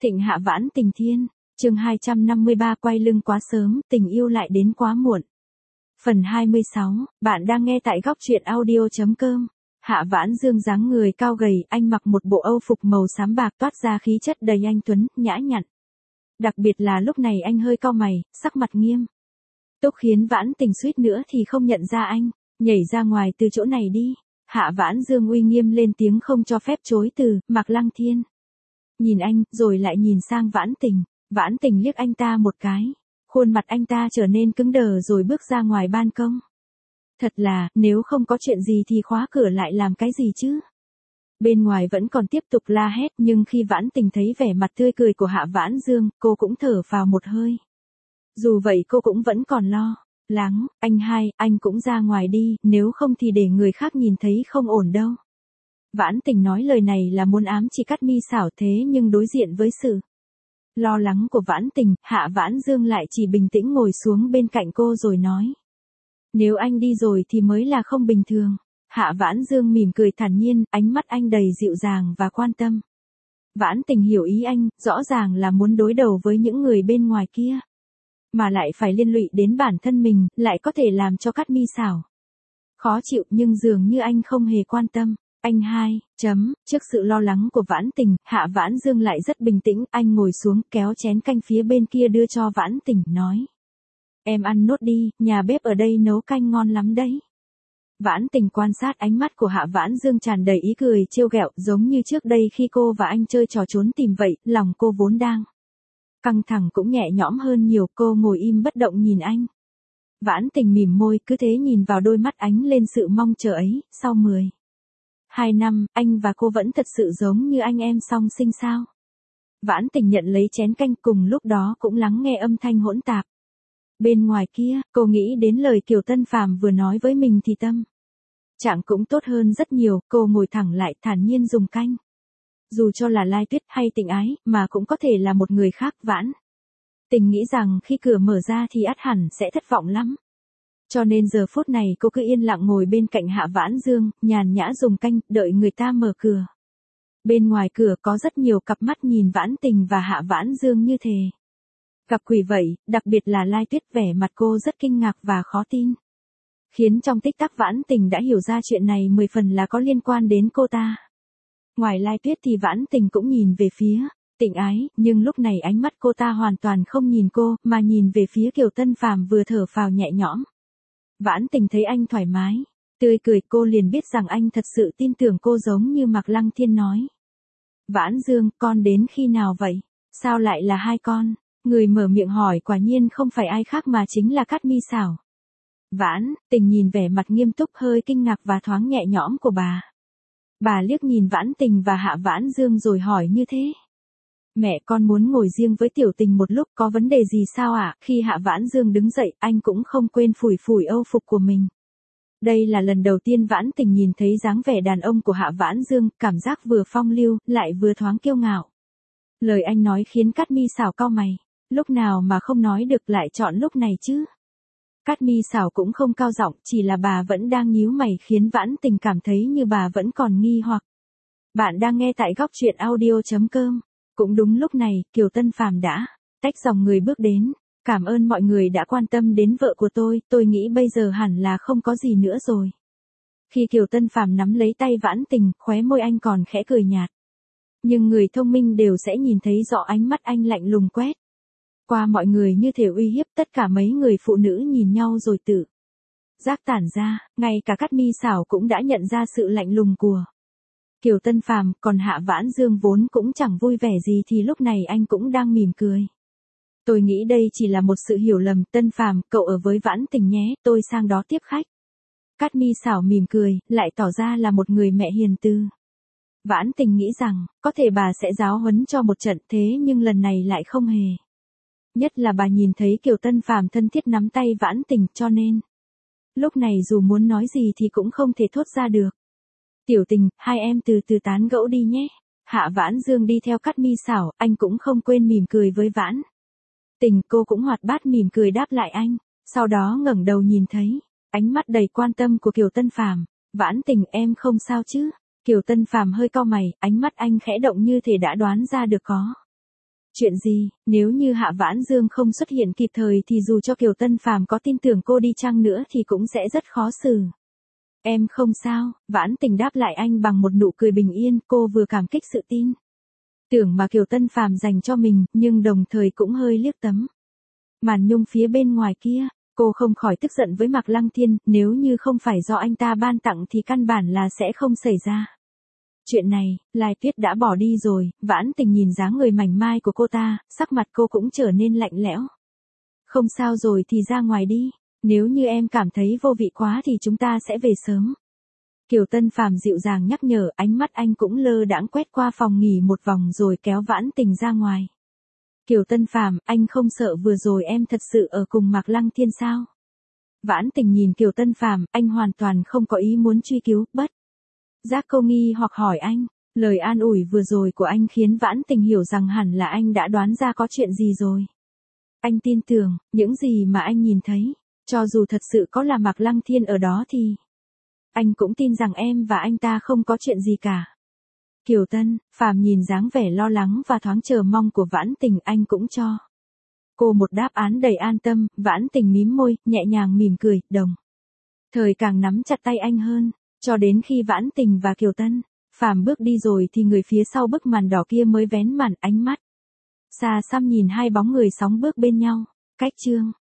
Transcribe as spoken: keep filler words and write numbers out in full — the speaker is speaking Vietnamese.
Thịnh Hạ Vãn Tình Thiên, chương hai trăm năm mươi ba quay lưng quá sớm, tình yêu lại đến quá muộn. Phần hai mươi sáu, bạn đang nghe tại góc truyện audio chấm com. Hạ Vãn Dương dáng người cao gầy, anh mặc một bộ âu phục màu xám bạc toát ra khí chất đầy anh tuấn, nhã nhặn. Đặc biệt là lúc này anh hơi cau mày, sắc mặt nghiêm túc khiến Vãn Tình suýt nữa thì không nhận ra anh. Nhảy ra ngoài từ chỗ này đi. Hạ Vãn Dương uy nghiêm lên tiếng không cho phép chối từ. Mạc Lăng Thiên nhìn anh, rồi lại nhìn sang Vãn Tình. Vãn Tình liếc anh ta một cái. Khuôn mặt anh ta trở nên cứng đờ rồi bước ra ngoài ban công. Thật là, nếu không có chuyện gì thì khóa cửa lại làm cái gì chứ? Bên ngoài vẫn còn tiếp tục la hét, nhưng khi Vãn Tình thấy vẻ mặt tươi cười của Hạ Vãn Dương, cô cũng thở phào một hơi. Dù vậy cô cũng vẫn còn lo lắng. Anh hai, anh cũng ra ngoài đi, nếu không thì để người khác nhìn thấy không ổn đâu. Vãn Tình nói lời này là muốn ám chỉ Cát Mi xảo, thế nhưng đối diện với sự lo lắng của Vãn Tình, Hạ Vãn Dương lại chỉ bình tĩnh ngồi xuống bên cạnh cô rồi nói. Nếu anh đi rồi thì mới là không bình thường. Hạ Vãn Dương mỉm cười thản nhiên, ánh mắt anh đầy dịu dàng và quan tâm. Vãn Tình hiểu ý anh, rõ ràng là muốn đối đầu với những người bên ngoài kia. Mà lại phải liên lụy đến bản thân mình, lại có thể làm cho Cát Mi xảo khó chịu, nhưng dường như anh không hề quan tâm. Anh hai, chấm, trước sự lo lắng của Vãn Tình, Hạ Vãn Dương lại rất bình tĩnh, anh ngồi xuống kéo chén canh phía bên kia đưa cho Vãn Tình, nói. Em ăn nốt đi, nhà bếp ở đây nấu canh ngon lắm đấy. Vãn Tình quan sát ánh mắt của Hạ Vãn Dương tràn đầy ý cười trêu ghẹo, giống như trước đây khi cô và anh chơi trò trốn tìm vậy, lòng cô vốn đang căng thẳng cũng nhẹ nhõm hơn nhiều. Cô ngồi im bất động nhìn anh. Vãn Tình mỉm môi, cứ thế nhìn vào đôi mắt ánh lên sự mong chờ ấy. Sau mười hai năm, anh và cô vẫn thật sự giống như anh em song sinh sao? Vãn Tình nhận lấy chén canh, cùng lúc đó cũng lắng nghe âm thanh hỗn tạp. Bên ngoài kia, cô nghĩ đến lời Kiều Tân Phàm vừa nói với mình thì tâm trạng cũng tốt hơn rất nhiều. Cô ngồi thẳng lại, thản nhiên dùng canh. Dù cho là Lai Tuyết hay Tình Ái, mà cũng có thể là một người khác. Vãn Tình nghĩ rằng khi cửa mở ra thì ắt hẳn sẽ thất vọng lắm. Cho nên giờ phút này cô cứ yên lặng ngồi bên cạnh Hạ Vãn Dương, nhàn nhã dùng canh, đợi người ta mở cửa. Bên ngoài cửa có rất nhiều cặp mắt nhìn Vãn Tình và Hạ Vãn Dương như thế. Gặp quỷ vậy, đặc biệt là Lai Tuyết, vẻ mặt cô rất kinh ngạc và khó tin. Khiến trong tích tắc Vãn Tình đã hiểu ra chuyện này mười phần là có liên quan đến cô ta. Ngoài Lai Tuyết thì Vãn Tình cũng nhìn về phía Tình Ái, nhưng lúc này ánh mắt cô ta hoàn toàn không nhìn cô, mà nhìn về phía Kiều Tân Phàm vừa thở phào nhẹ nhõm. Vãn Tình thấy anh thoải mái, tươi cười, cô liền biết rằng anh thật sự tin tưởng cô giống như Mạc Lăng Thiên nói. Vãn Dương, con đến khi nào vậy? Sao lại là hai con? Người mở miệng hỏi quả nhiên không phải ai khác mà chính là Cát Mi xảo. Vãn Tình nhìn vẻ mặt nghiêm túc, hơi kinh ngạc và thoáng nhẹ nhõm của bà. Bà liếc nhìn Vãn Tình và Hạ Vãn Dương rồi hỏi như thế. Mẹ, con muốn ngồi riêng với Tiểu Tình một lúc, có vấn đề gì sao ạ? À? Khi Hạ Vãn Dương đứng dậy, anh cũng không quên phủi phủi âu phục của mình. Đây là lần đầu tiên Vãn Tình nhìn thấy dáng vẻ đàn ông của Hạ Vãn Dương, cảm giác vừa phong lưu, lại vừa thoáng kiêu ngạo. Lời anh nói khiến Cát Mi xảo cau mày. Lúc nào mà không nói được lại chọn lúc này chứ? Cát Mi xảo cũng không cao giọng, chỉ là bà vẫn đang nhíu mày khiến Vãn Tình cảm thấy như bà vẫn còn nghi hoặc. Bạn đang nghe tại góc truyện audio chấm com. Cũng đúng lúc này, Kiều Tân Phàm đã tách dòng người bước đến. Cảm ơn mọi người đã quan tâm đến vợ của tôi, tôi nghĩ bây giờ hẳn là không có gì nữa rồi. Khi Kiều Tân Phàm nắm lấy tay Vãn Tình, khóe môi anh còn khẽ cười nhạt. Nhưng người thông minh đều sẽ nhìn thấy rõ ánh mắt anh lạnh lùng quét qua mọi người như thể uy hiếp. Tất cả mấy người phụ nữ nhìn nhau rồi tự giác tản ra, ngay cả Cát Mi xảo cũng đã nhận ra sự lạnh lùng của Kiều Tân Phàm, còn Hạ Vãn Dương vốn cũng chẳng vui vẻ gì thì lúc này anh cũng đang mỉm cười. Tôi nghĩ đây chỉ là một sự hiểu lầm. Tân Phàm, cậu ở với Vãn Tình nhé, tôi sang đó tiếp khách. Cát Mi xảo mỉm cười, lại tỏ ra là một người mẹ hiền từ. Vãn Tình nghĩ rằng, có thể bà sẽ giáo huấn cho một trận, thế nhưng lần này lại không hề. Nhất là bà nhìn thấy Kiều Tân Phàm thân thiết nắm tay Vãn Tình, cho nên lúc này dù muốn nói gì thì cũng không thể thốt ra được. Tiểu Tình, hai em từ từ tán gẫu đi nhé. Hạ Vãn Dương đi theo Cát Mi xảo, anh cũng không quên mỉm cười với Vãn Tình, cô cũng hoạt bát mỉm cười đáp lại anh, sau đó ngẩng đầu nhìn thấy ánh mắt đầy quan tâm của Kiều Tân Phàm. Vãn Tình, em không sao chứ? Kiều Tân Phàm hơi cau mày, ánh mắt anh khẽ động như thể đã đoán ra được có Chuyện gì, nếu như Hạ Vãn Dương không xuất hiện kịp thời thì dù cho Kiều Tân Phàm có tin tưởng cô đi chăng nữa thì cũng sẽ rất khó xử. Em không sao, Vãn Tình đáp lại anh bằng một nụ cười bình yên, cô vừa cảm kích sự tin tưởng mà Kiều Tân Phàm dành cho mình, nhưng đồng thời cũng hơi liếc tấm màn nhung phía bên ngoài kia. Cô không khỏi tức giận với Mạc Lăng Thiên, nếu như không phải do anh ta ban tặng thì căn bản là sẽ không xảy ra chuyện này. Lai Tuyết đã bỏ đi rồi, Vãn Tình nhìn dáng người mảnh mai của cô ta, sắc mặt cô cũng trở nên lạnh lẽo. Không sao rồi thì ra ngoài đi, nếu như em cảm thấy vô vị quá thì chúng ta sẽ về sớm. Kiều Tân Phàm dịu dàng nhắc nhở, ánh mắt anh cũng lơ đãng quét qua phòng nghỉ một vòng rồi kéo Vãn Tình ra ngoài. Kiều Tân Phàm, anh không sợ vừa rồi em thật sự ở cùng Mạc Lăng Thiên sao? Vãn Tình nhìn Kiều Tân Phàm, anh hoàn toàn không có ý muốn truy cứu, bất giác cô nghi hoặc hỏi anh. Lời an ủi vừa rồi của anh khiến Vãn Tình hiểu rằng hẳn là anh đã đoán ra có chuyện gì rồi. Anh tin tưởng, những gì mà anh nhìn thấy, cho dù thật sự có là Mạc Lăng Thiên ở đó thì anh cũng tin rằng em và anh ta không có chuyện gì cả. Kiều Tân Phàm nhìn dáng vẻ lo lắng và thoáng chờ mong của Vãn Tình, anh cũng cho cô một đáp án đầy an tâm. Vãn Tình mím môi, nhẹ nhàng mỉm cười, đồng thời càng nắm chặt tay anh hơn, cho đến khi Vãn Tình và Kiều Tân Phàm bước đi rồi thì người phía sau bức màn đỏ kia mới vén màn, ánh mắt xa xăm nhìn hai bóng người sóng bước bên nhau. Cách chương